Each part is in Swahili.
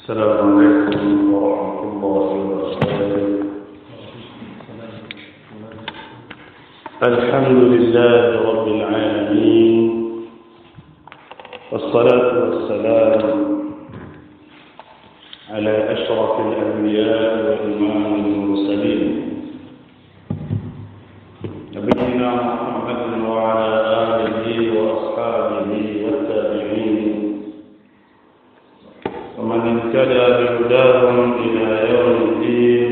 السلام عليكم ورحمة الله وبركاته. الحمد لله رب العالمين، والصلاة والسلام على أشرف الأنبياء وإمام المرسلين نبينا محمد وعلى آله وأصحابه والتابعين ومن اهتدى بهداهم إلى يوم الدين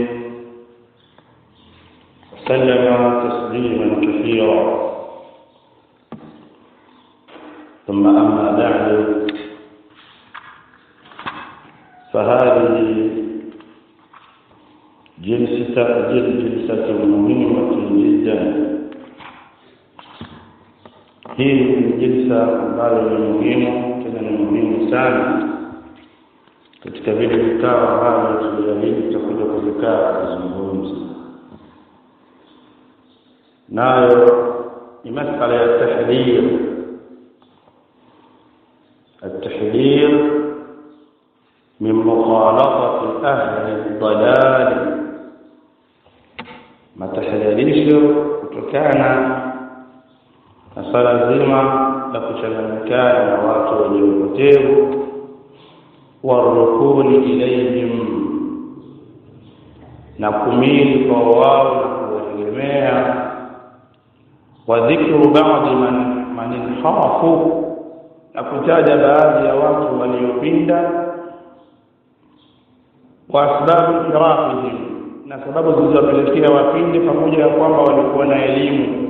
وسلم تسليما كثيرا. ثم أما بعد، فهذه جلسة مهمة جدا. هي جلسة ambayo ni muhimu, tena ni muhimu sana katika vile vikao ambavyo tuliahidi tutakuja kuvikaa kuzungumza. Nayo ni masala ya التحذير من مخالطة أهل الضلال، ما تحذيرisho kutokana na swala zima la kuchanganyikana na watu wenye upotevu, warukuni ilayhim, na kumili kwa wao na kuwaegemea, wa dhikru ba'di man inharafu, na kutaja baadhi ya watu waliopinda, wa asbabu inhirafihim, na sababu zilizowapelekea wapinde, pamoja na kwamba walikuwa na elimu.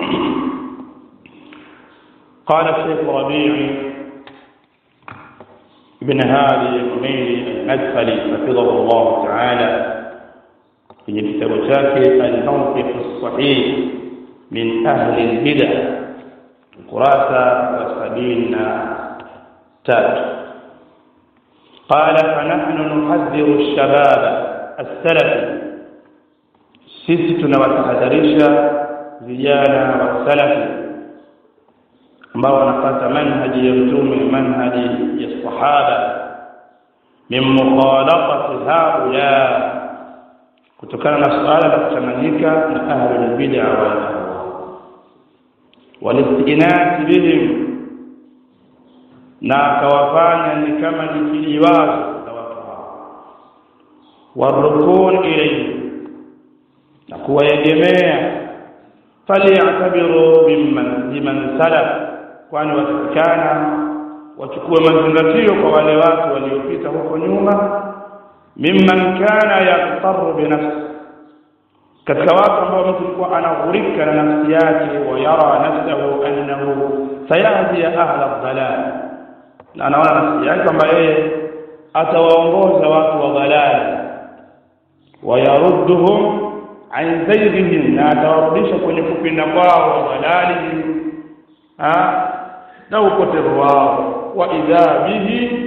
قال الشيخ ربيع بن هادي الحميري المدخلي حفظه الله تعالى في كتاب الموقف الصحيح من أهل البدع قراسة 73. قال: فنحن نحذر الشباب السلفي، sisi tunawatahadharisha vijana wa salafi ambao wanapata manhaji ya mtume, manhaji ya sahaba, min mukhalafati haula, kutokana na suala la kuchanganyika na ahlul bid'a wal ahwa, walistinas bihim, na kawafanya ni kama ni kiliwazo na watu hao, warukun ilayhi, na kuwaegemea, faliyatabiru biman salaf, kwani watakana wachukue mazingatio kwa wale watu waliopita huko nyuma, mimman kana yaqtaru bi nafsi, katika watu ambao mtu alikuwa anaghurika na nafsi yake, wa yara nafsahu annahu sayahdi ahla ad-dalal, na anaona nafsi yake kwamba yeye atawaongoza watu wa dalal, wa yarudduhum an zaydihim, na atawarudisha kwenye kupinda kwao wa dalalihim, na upotevu wao. Wa idha bihi,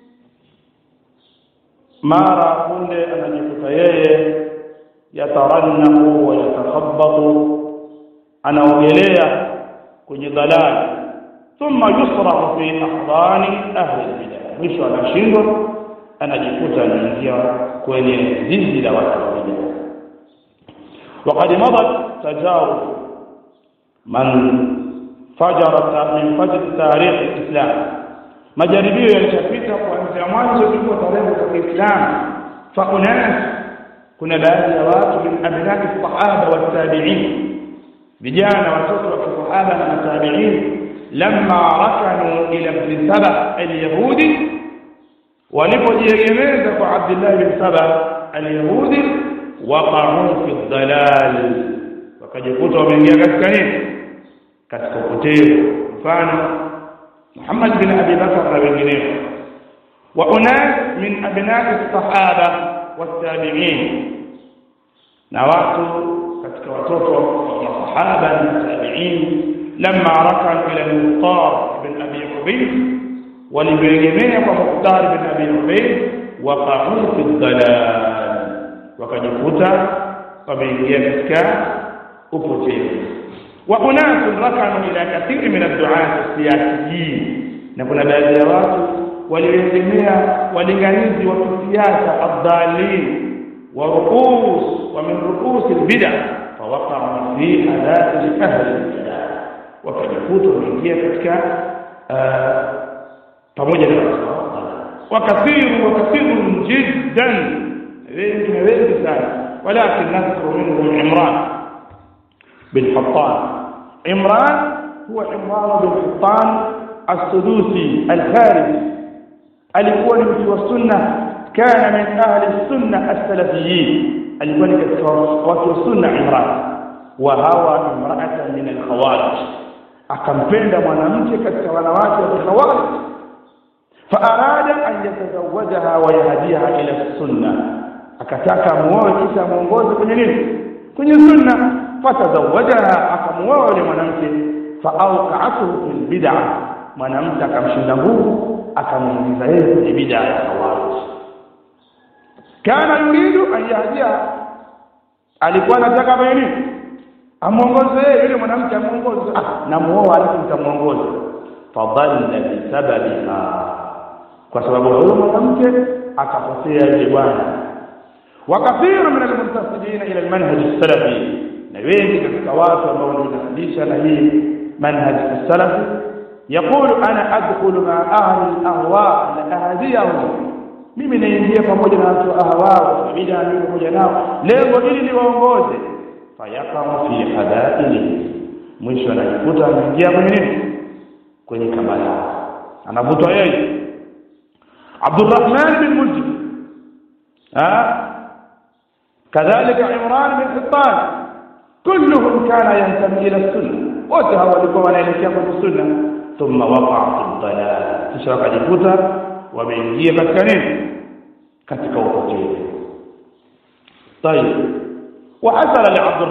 mara kunde anajikuta yeye yatarannahu wa yatakhabbatu, anaogelea kwenye dalali, thumma yusrahu fi ahdani ahli al-bid'ah, mwisho anashindwa, anajikuta anaingia kwenye zizi la watu wa bid'ah. وقد مضت تجارب من فجر تاريخ الإسلام، majaribio yalishapita kuanzia mwanzo kwa tarehe za Kiislamu. Faunas, kuna baadhi ya watu min abnai sahaba wa tabi'in, vijana watoto wa sahaba na tabi'in, lamma rakanu ila ibn Saba al-Yahudi, walipojiegemeza kwa Abdullah bin Saba al-Yahudi, waqa'u fi ad-dalal, wakajikuta wameingia katika nini? Katika upotevu. Mfano Muhammad bin Abi Bakr na wengineo, wa unas min abna'i as-sahaba wat-tabi'in, na watu katika watoto wa sahaba na tabi'in, lamma rakanu ila Mukhtar bin Abi Ubayd, walibyegemea kwa Mukhtar bin Abi Ubayd, waqa'u fi ad-dalal, wakajikuta wameingia katika upotevu. Wa unas rakanu ila kathiri min ad-du'at as-siyasiyin, na kuna baadhi ya watu walioegemea walinganizi wa kisiasa adhalin wa ru'us wa min ru'us albid'ah fawaqa'u fi halal ahli al-bid'ah wakajikuta wameingia katika pamoja na wakathiru jiddan wengi sana ولكن نذكر منهم عمران بن حطان. عمران هو عمران بن حطان السدوسي الخارجي alikuwa ni mtu wa sunna kana min ahli sunna as-salafiyyin alikuwa ni katika watu wa sunna Imran wa hawa imra'atan min al-khawarij akampenda mwanamke katika wanawake wa khawarij faarada an yatazawwajaha wa yahdiha ila sunna akataka muoe kisha muongoze kwenye nini kwenye sunna fatazawwajaha akamuoa yule mwanamke faawqa'atuhu fil bid'ah mwanamke akamshinda nguvu akamuingiza yeye kwenye bid'a ya khawarij kana yuridu an yahdiha alikuwa anataka fanye nini amuongoze yule mwanamke amuongoze na muoa alafu mtamuongoza fadalla bi sababiha kwa sababu huyo mwanamke akapotea yule bwana wakathiru min al-muntasidina ila al-manhaj as-salafi na wengi katika watu ambao wanafundisha na hii manhaj as-salafi يقول انا ادخل مع اهل الاهواء لاهديهم mimi naingia pamoja na watu ahwa bid'a mimi pamoja nao lengo hili niwaongoze fayaqamu fi hadaili mwisho anajikuta anaingia kwenye nini kwenye kabala anavutwa yeye Abdurrahman bin Muljim kadhalika Imran bin Hittan kulluhum kana yantami ila sunna wote hawa walikuwa wanaelekea kwenye sunna ثم وقع في الضلال kisha wakajikuta wameingia katika nini katika upotevu طيب وحصل لعبد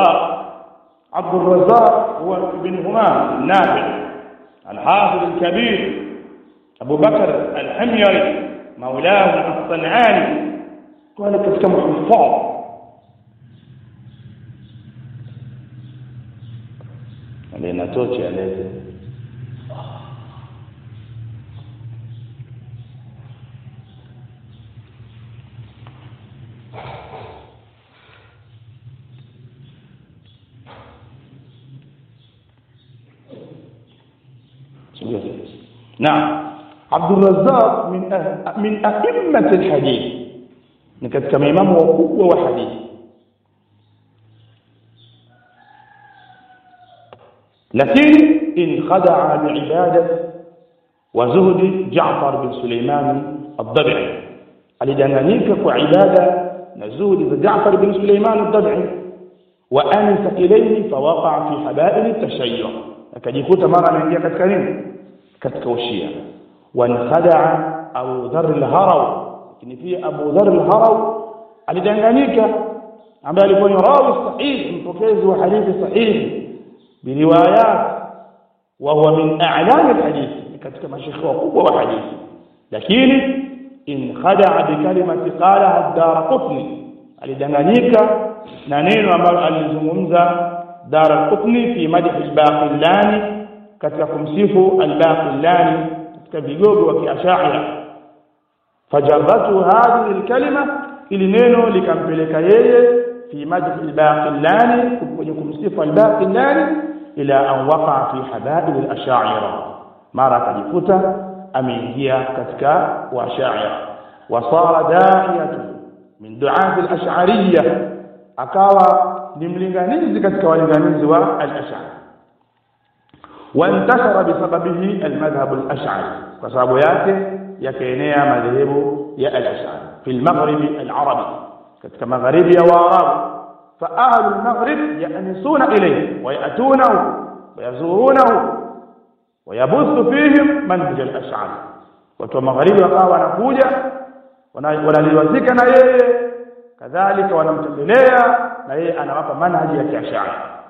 الرزاق هو ابن همام النافع الحافظ الكبير ابو بكر الحميري مولاه الصنعاني قال katika muhafadh alina tochi aleze نعم عبد الرزاق من أئمة الحديث نكت كما إمام وقوة وحديث لكن انخدع بعبادة وزهد جعفر بن سليمان الضبعي alidanganyika kwa ibada na zuhudi za Jaafar bin Sulaiman ad-Dab'i wa anisa ilayhi fawaqa fi habail at-tashayyu akajikuta mara anaingia katika nini katika ushia wa khada'a Abu Dharr al-Harawi lakini pia Abu Dharr al-Harawi alidanganyika ambaye alikuwa ni rawi sahih mpokezi wa hadithi sahihi biriwayat wa huwa min a'lam al-hadith katika mashayikh wakubwa wa hadithi lakini in khada'a bi kalimati qalaha ad-Daraqutni alidanganyika na neno ambalo alizungumza Daraqutni fi madh al-Baqillani katika kumsifu al-Baqillani katika vigogo wa kiashaira fajarratu hadhihi al-kalima ili neno likampeleka yeye fi madh al-Baqillani kuja kumsifu al-Baqillani ila an waqa fi habail al-ash'ira mara kajikuta ameingia katika washaira wasara da'iyatu min du'at al-ash'ariyya akawa ni mlinganizi katika walinganizi wa al-ash'ari وانتشر بسببه المذهب الأشعري فسبب yake yakaenea madhehebu ya al-ash'ari fi al-maghrib al-arabi katika magharibi ya waarabu fa ahlu al-maghrib ya'nisuna ilayhi wa ya'tunahu wa yazurunahu wa yabuthu fihim manhaj al-ash'ari watu wa magharibi wakawa wanakuja wanaliwazika na yeye kadhalika wanamtembelea na yeye anawapa manhaji ya kiash'ari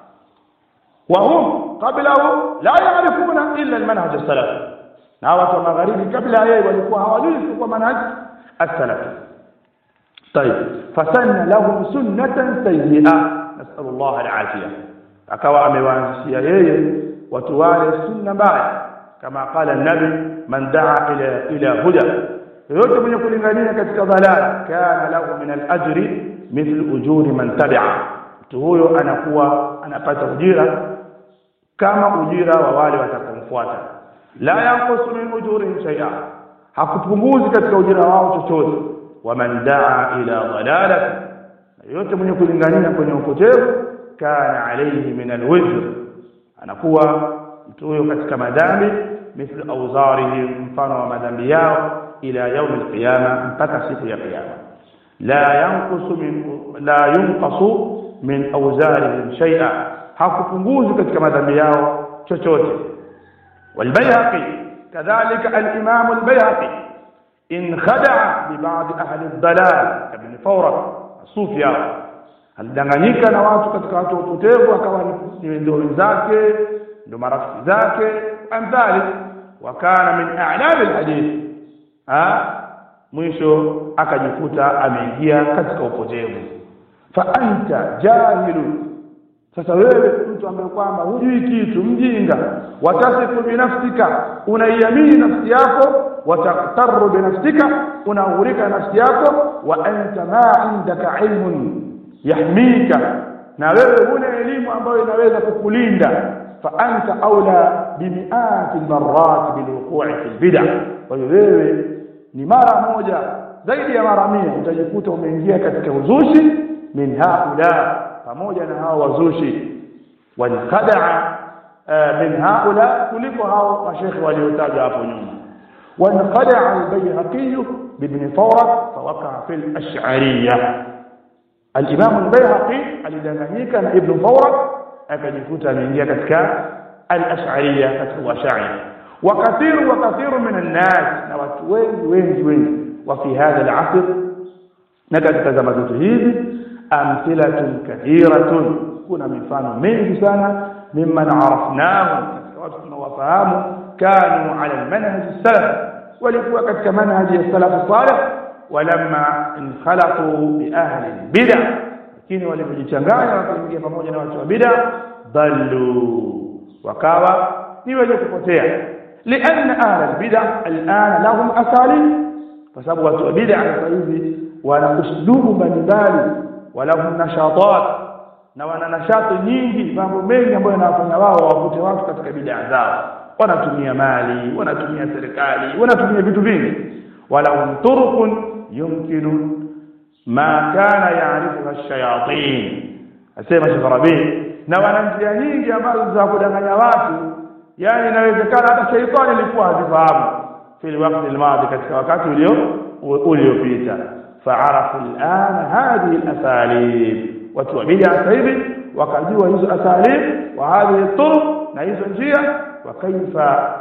وهم قبله لا يعرفون الا المنهج السلفي na watu wa magharibi kabla yeye walikuwa hawajui kwa manhaj as-salafi طيب فسن لهم سنه سيئه نسال الله العافيه akawa amewaanzishia yeye watu wale sunna mbaya kama qala an-nabi man daa ila huda, yote mwenye kulingania katika dhalala kana lahu min al-ajri mithlu ujuri man tabi'a, mtu huyo anakuwa anapata ujira kama ujira wa wale watakomfuata. La yanqusu min ujurihim shay'a, hakupunguzi katika ujira wao chochote. Wa man daa ila dhalalati, yote mwenye kulingania kwenye upotevu kana alayhi min al-wizr, anakuwa mtu huyo katika madhambi mithlu awzarihim, mfano wa madhambi yao, ila yaum al-qiyama, mpaka siku ya kiyama. La yunqasu min awzarihim shay'a, hakupunguzi katika madhambi yao chochote. والبيهقي كذلك الإمام البيهقي إن خدع ببعض أهل الضلال كابن فورة الصوفيا، alidanganyika na watu katika watu upotevu, akawa ni ndio wenzake ndio marafiki zake amthali, wakana min a'lam alhadith, mwisho akajikuta ameingia katika upotevu. Fa anta jahilun, sasa wewe mtu ambaye kwamba hujui kitu, mjinga, watasifu binafsika, unaiamini nafsi yako, wataqtarru binafsika, unaghurika nafsi yako, wa anta ma indaka ilmun yahmika, na wewe huna elimu ambayo inaweza kukulinda. Fa anta aula bimi'ati almarrat bilwuqu'i fil bid'ah, kwa hiyo wewe ni mara moja zaidi ya mara 100 utajikuta umeingia katika uzushi. Min haula, pamoja na hao wazushi, wanqadaa min haula, kuliko hao mashekhi waliotajwa hapo nyuma. Wanqadaa al-Bayhaqi ibn Fawra fawaqa fi al-Ash'ariyya, al-Imam al-Bayhaqi alidanganyika na Ibn Fawra akajikuta ameingia katika al-Ash'ariyya, katika Ash'ari. Wakathiru min an-nas, na watu wengi wa fi hadha al-'asr, na katika zama zetu hizi amthilatun kathiratun, kuna mifano mingi sana, mimman arafnahu, watu tunawafahamu, kanu ala almanhaj as-salaf, walikuwa katika manhaji ya salaf salih, walamma inkhalatu bi ahli bid'ah, lakini walipojichanganya wakaingia pamoja na watu wa bid'ah, dallu, wakawa ni wenye kupotea. Lianna ahli al-bid'ah al'ana lahum asalib, kwa sababu watu wa bid'ah sasa hivi wana uslubu mbalimbali, walahum nashatat, na wana nashati nyingi, mambo mengi ambayo yanawafanya wao wavute watu katika bid'a zao. Wanatumia mali, wanatumia serikali, wanatumia vitu vingi. Walahum turuqun yumkinu ma kana ya'rifuha ash-shayatin, asema Sheikh Rabi, na wana njia nyingi ambazo za kudanganya watu, yani inawezekana hata shaitani alikuwa hazifahamu fil waqti al-madi, katika wakati uliopita. فعرفوا الآن هذه الأساليب، وتوبيدها سيبي وكجوا هذه الأساليب وهذه الطرق نعيش njia، وكيف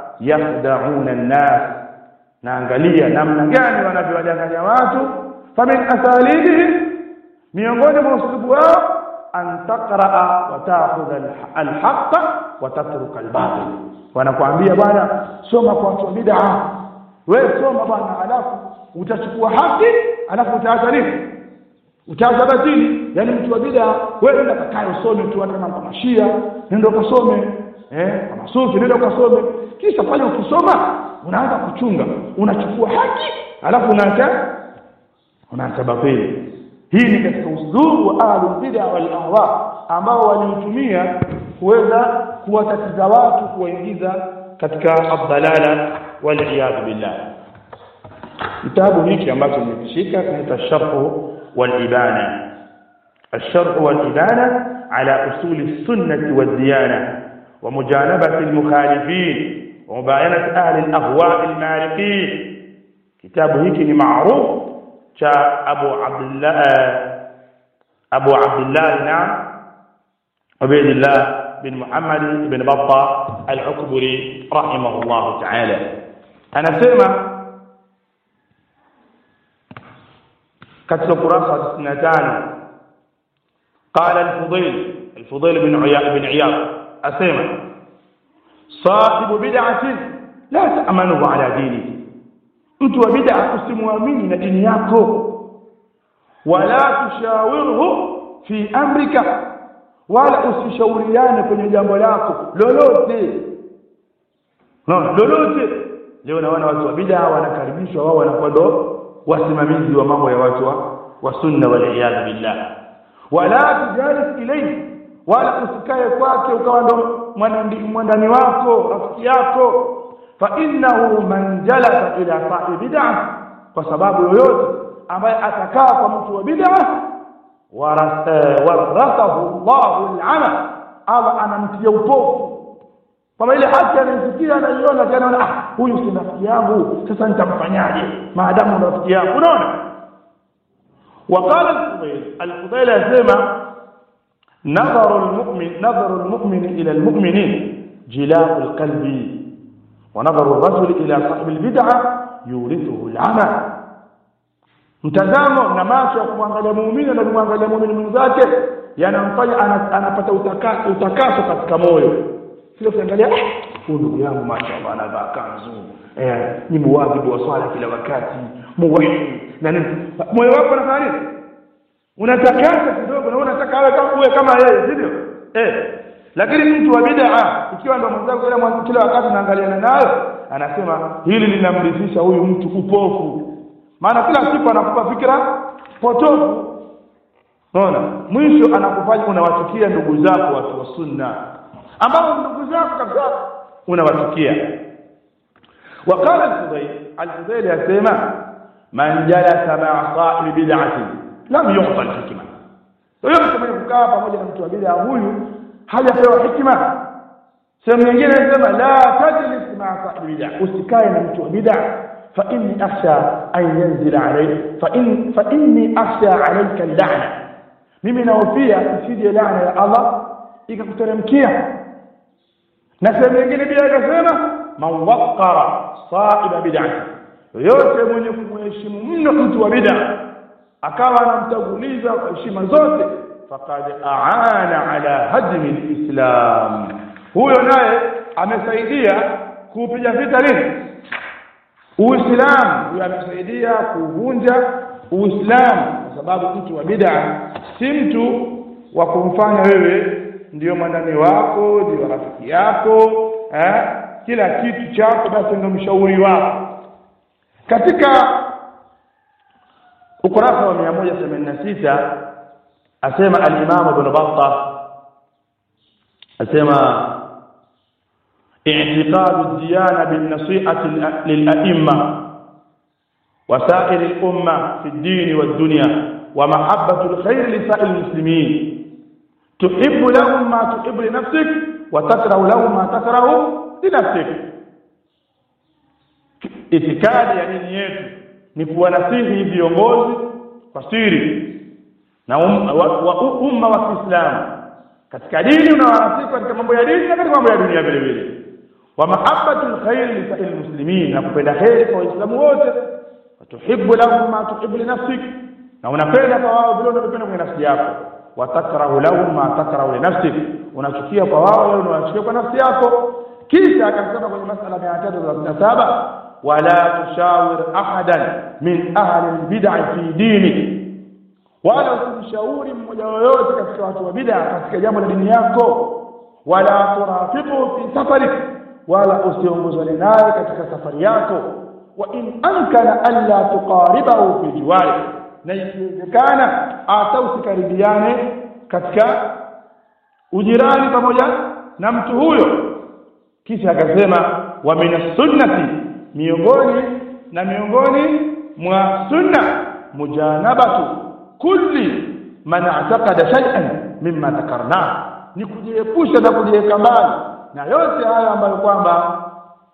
يخدعون الناس، naangalia namna gani wanavyowadanganya watu. Famin asalibihim, miongoni mwa usulubu wao, an taqraa wa ta'khudha al-haqqa wa tatruka al-batil, wanakuambia bwana soma kwa watu wa bid'a, wewe soma bwana, alafu utachukua haki, alafu utaacha nini? Utaacha batili. Yani mtu wa bid'a, wewe nenda kakae usome tu, hata kama Mashia nenda ukasome, kama Sufi nenda ukasome, kisha pale ukisoma unaanza kuchunga, unachukua haki alafu unaacha batili. Hii ni katika uslubu wa ahli bid'a wal ahwa, ambao walitumia kuweza kuwatatiza watu, kuwaingiza katika ad-dalala wal iyad billah. Kitabu hiki ambacho nimekishika kinaitwa Sharh wal-Ibana, الشرح والإبانة على أصول السنة والديانة ومجانبة المخالفين ومباينة أهل الأهواء المارقين. كتاب هيك معروف شاء أبو عبد الله نعم عبيد الله بن محمد بن بطة العكبري رحمه الله تعالى. أنا سمع katika kurasa 65 قال الفضيل بن عياض اسمع صاحب بدعه لا تأمنه على دينه، mtu wa bid'a usimwamini na dini yako, wala tushawirhu fi amrika, wala usishauriane kwenye jambo lako lolote. lolote. Leo naona watu wa bid'a wanakaribishwa, wao wanakuwa ndo wasimamizi wa mambo ya watu wa sunna wal iyad billah. Wala tujalis ilayhi, wala usikae kwake ukawa ndo mwandani wako, rafiki yako. Fa innahu man jalasa ila sahibi bid'ah, kwa sababu yoyote ambaye atakaa kwa mtu wa bid'ah, warathahu Allahu al-'ama, Allah anamtia upofu. Kama ile haki anasikia anaiona tena, huyu si rafiki yangu, sasa nitamfanyaje maadamu rafiki yangu? Unaona. وقال الفضيل يسمى نظر المؤمن إلى المؤمنين جلاء القلب، ونظر الرجل إلى صاحب البدعة يورثه العمى. mtazamo na macho ya kumwangalia muumini na kumwangalia muumini mwenzake yanamfanya anapata utakaso katika moyo. Sio kuangalia huyu ndugu yangu mashaallah anavaa kanzu, ni muadhibu wa swala kila wakati, muwahid na nini, moyo wako unafanya nini? Unatakasa kidogo na unataka awe kama yeye, sivyo? Lakini mtu wa bid'a ikiwa ndo mwenzako kila wakati anaangaliana naye, anasema hili linamrithisha huyu mtu upofu. Maana kila siku anakupa fikra potofu. Unaona? Mwisho anakufanya unawachukia ndugu zako watu wa sunna, ambao ndugu zako kabisa unawachukia. Wakala al-Fudayl yasema man jalasa ma'a sahib bid'ati lam yu'ta al-hikma. Huyo mtu mwenye kukaa pamoja na mtu wa bid'a huyu hajapewa hikma. Sehemu nyingine inasema la tajlis ma'a sahib bid'a, usikae na mtu wa bid'a, fa inni akhsha an yanzila alayhi fa inni akhsha alayka al-la'na, mimi naofia isije laana ya Allah ikakuteremkia. Na sehemu nyingine pia akasema man waqqara sahiba bid'ah, yote mwenye kumheshimu mno mtu wa bid'a akawa anamtanguliza kwa heshima zote, faqad aana ala hadmi al-islam, huyo naye amesaidia kupiga vita nini? Uislamu. Huyo amesaidia kuvunja Uislamu, kwa sababu mtu wa bid'a si mtu wa kumfanya wewe ndio mwandani wako, ndio rafiki yako, kila kitu chako basi ndio mshauri wako. Katika ukurasa wa 186 asema al-Imam Ibn Battah, asema i'tiqad ad-diyana bin-nasi'ati lil-a'imma wa sa'ir al-umma fi ad-din wa ad-dunya wa mahabbatu al-khayr li sa'il al-muslimin, tuhibbu lahum ma tuhibbu li nafsik wa takrahu lahum ma takrahu li nafsik. Itikadi ya dini yetu ni kuwanasihi viongozi kwa siri na umma wa Kiislamu katika dini, unawanasihi katika mambo ya dini na katika mambo ya dunia vile vile. Wa mahabbatu alkhair li sa'il muslimin, na kupenda khair kwa Waislamu wote. Wa tuhibbu lahum ma tuhibbu li nafsik, na unapenda kwa wao vile unavyopenda kwa nafsi yako. Wa takrahu lahum ma takrahu li nafsik, unachukia kwa wao wale unawachukia kwa nafsi yako. Kisha akasema kwenye masala 337 wala tushawir ahadan min ahli albid'ah fi dini, wala usimshauri mmoja yoyote katika watu wa bid'a katika jambo la dini yako. Wala turafiqu fi safarik, wala usiongozane naye katika safari yako. Wa in amkana alla tuqaribahu fi jiwari, na ikiwezekana hata usikaribiane katika ujirani pamoja na mtu huyo. Kisha akasema wa minas sunnati, miongoni mwa sunna mujanabatu kulli man i'taqada shay'an mimma dhakarna, ni kujiepusha na kujiweka mbali na yote haya ambayo kwamba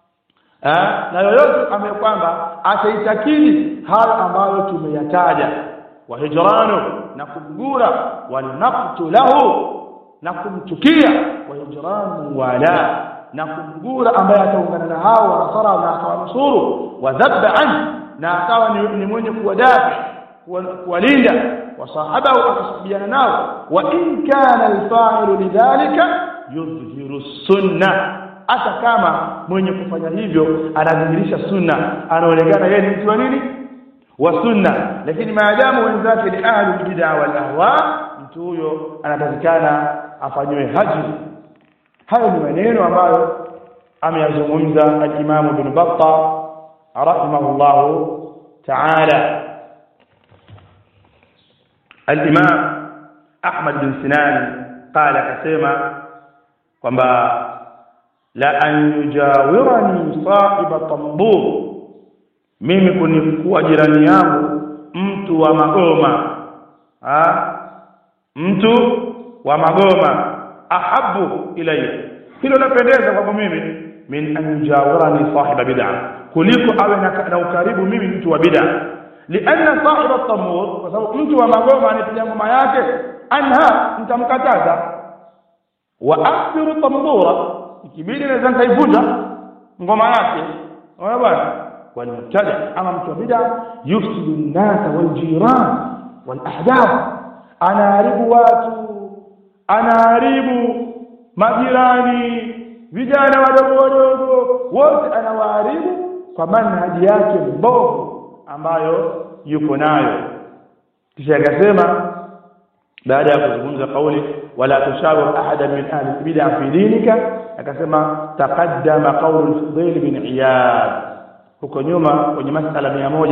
ataitakidi hayo ambayo tumeyataja. Wa hijranu, na kumgura, wa naqtu lahu, na kumchukia, wa hijranu wala, na kumgura ambaye ataungana na hao wa nasara na akawanusuru, wa dhabba an, na akawa ni mwenye kuwadafi kuwalinda, wa sahabahu akasubiana nao. Wa in kana al-fa'ilu lidhalika yudhhiru sunna, hata kama mwenye kufanya hivyo anadhihirisha sunna, anaonekana yeye ni mtu wa nini? Wa sunna. Lakini maadamu wenzake ni ahli bid'a wal ahwa, mtu huyo anatakikana afanywe hajri. Hayo ni maneno ambayo ameyazungumza al-Imam Ibn Battah rahimahullah ta'ala. Al-Imam Ahmad bin Sinan qala kasema kwamba la an yujawirani sahiba tambur, mimi kunikuwa jirani yangu mtu wa magoma, mtu wa magoma, ahabu ilayya, hilo lapendeza kwangu mimi, min an yujawirani sahiba bid'ah, kuliko awe na ukaribu mimi mtu wa bid'ah. Lianna sahiba tambur, kwa sababu mtu wa magoma anipiga ngoma yake, anha, nitamkataza. Wa akthiru tambura, ikibidi naweza nikaivunja ngoma yake. Unaona bwana, والمبتدع اما مبتدع يفسد الناس والجيران والاحداث، انا haribu watu, anaharibu majirani, vijana wadogo wadogo wote anawaharibu kwa manhaji yake mbovu ambayo yuko nayo. Kisha akasema baada ya kuzungumza kauli wala tushawir ahada min ahli bid'ah fi dinika, akasema taqaddama qawl al-Fudayl bin Iyad, huko nyuma kwenye masala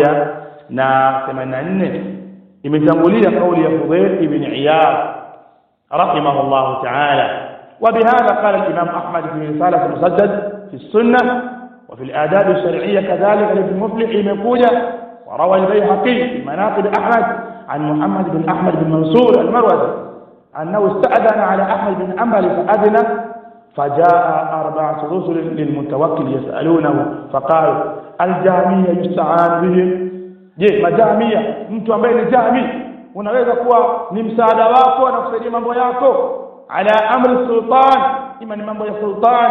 184 imetangulia kauli ya Fudayl ibn Iyad rahimahullah ta'ala. وبهذا قال الإمام أحمد في رسالة مسدد في السنة وفي الآداب الشرعية كذلك لابن مفلح مقولة. وروى البيهقي في مناقب أحمد عن محمد بن أحمد بن منصور المروزي أنه استأذن على أحمد بن حنبل فأذن، فجاء 4 رسل للمتوكل يسألونه فقال الجهمية يستعان بهم. je majamia, mtu ambaye ni jahmi unaweza kuwa ni msaada wako na kusaidia mambo yako ala amri sultan, ima ni mambo ya sultan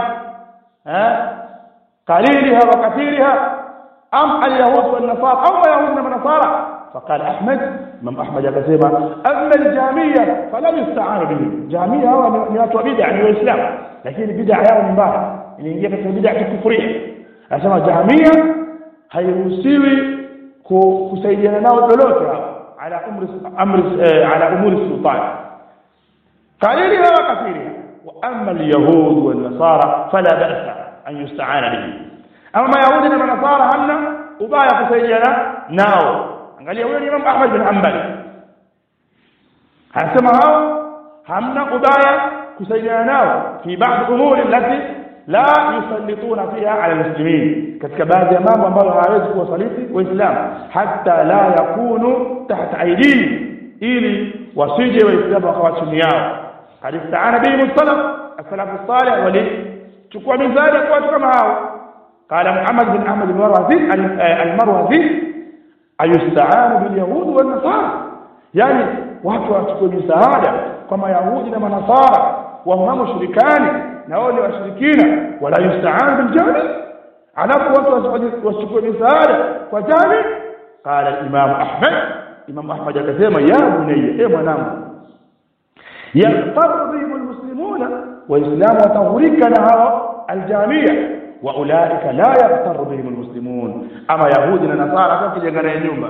qaliliha wa kathiriha, am al-yahud wal nasara au yahud na nasara. فقال احمد امام احمد akasema amma al-jahmiya fala yusta'an bihim, jahmiya hawa ni watu wa bid'a, ni waislamu lakini bid'a yao ni mbaya, inaingia katika bid'a kufuria. Anasema jahmiya hairuhusiwi kusaidiana nao lolote ala umuri sultan qaliliha wa kathiriha. wa amma al-yahud wal nasara fala ba'sa an yusta'ana bihim, ama yahudi na nasara hamna ubaya kusaidiana nao. Angalia huyo ni Imam Ahmad bin Hanbali anasema hao hamna ubaya kusaidiana nao fi baadhi umuri allati la yusallituna fiha ala almuslimin, katika baadhi ya mambo ambayo hawezi kuwasaliti waislamu hata la yakunu tahta aidihim, ili wasije waislamu wakawa chini yao. Qad ista'ana bihi as-salaf as-salih wali chukua mizali kwa watu kama hao. Qala Muhammad bin Ahmad al-Marwazi ayusta'anu bil yahud wan nasara, yani watu wachukue misaada kwa mayahudi na manasara wa hum mushrikani na wao ni washirikina. Wala yusta'anu bil jahmi, alafu watu wachukue misaada kwa jahmi. Qala al-Imam Ahmad, Imam Ahmad akasema ya bunayya, mwanangu, yaqtarbu al-muslimuna wa islamu watahurika na hao al-jahmiya wa ulaika la yaqtarbu bihim al-muslimun, ama yahudi na nasara kwa kujengana ya nyumba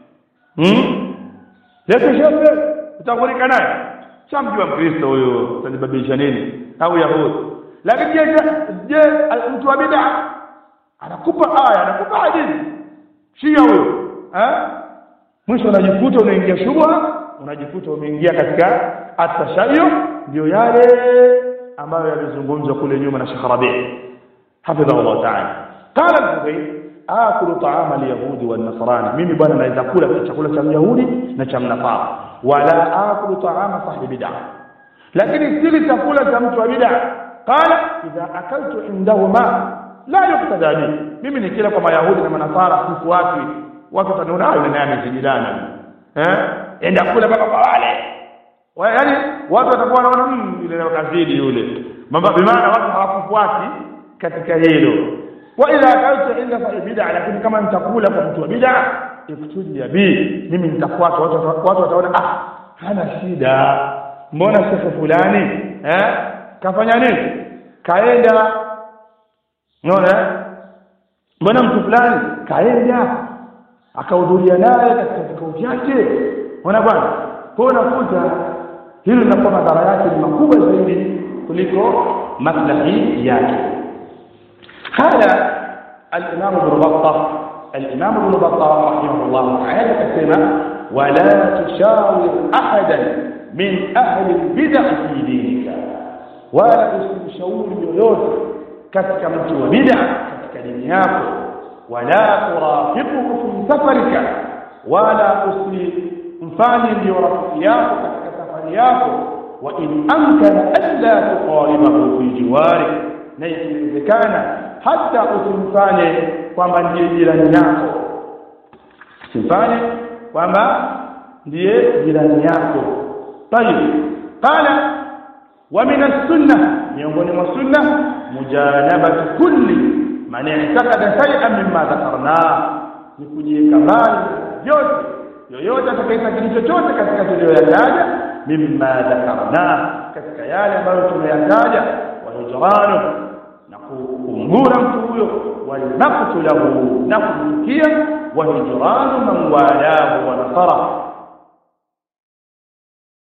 leo shote utahurika naye. Chamjua Mkristo huyo utanibadilisha nini au yahudi? Lakini je mtu wa bid'a anakupa aya, anakupa hadithi, shia huyo mwisho unajikuta unaingia shubha, unajikuta umeingia katika at-tashayyu. ndio yale ambayo yalizungumzwa kule nyuma na Sheikh Rabi' hafidhahu Allah ta'ala. Qala al-Fudayl akulu ta'ama al-yahudi wal-nasrani, mimi bwana naweza kula chakula cha Yahudi na cha Mnasara, wala akulu ta'ama sahibi bid'ah, lakini sili chakula cha mtu wa bid'ah. Qala idha akaltu indahuma la yuqtada bi, mimi nikila kwa Mayahudi na Manasara sifuati watu tanaona hayo na yamejidana enda kula mpaka kwa wale yani watu watakuwa wanaona yule na kazidi yule mambo, bimaana watu hawakufuati katika hilo. Wa idha akaltu inda sahibi bid'ah, lakini kama nitakula kwa mtu wa bid'ah iktudia bi, mimi nitafuata watu wataona hana shida, mbona shekhe fulani kafanya nini, kaenda unaona, mbona mtu fulani kaenda akahudhuria naye katika vikao vyake, unaona bwana. Kwa unakuta hilo linakuwa madhara yake ni makubwa zaidi kuliko maslahi yake. قال الإمام ابن بطة رحمه الله تعالى كما ولا تشاور أحدا من أهل البدع في دينك ولا تشاور yoyote katika mtu wa bid'a katika dini yako wala turafiquhu fi safarika wala usimfanye ndio rafiki yako katika safari yako wa in amkana alla tuqaribahu fi jiwari na inawezekana hata usimfanye kwamba ndiye jirani yako usimfanye kwamba ndiye jirani yako tayeb qala wa min as-sunnah miongoni mwa sunna mujanabatu kulli man i'taqada shay'an mimma dhakarna ni kujiweka mbali yoyote atakayetaka chochote katika tuliyoyataja mimma dhakarna katika yale ambayo tumeyataja wa hijranu na kumgura mtu huyo walmaqtu lahu na kumkia wa hijranu man walahu wa nasara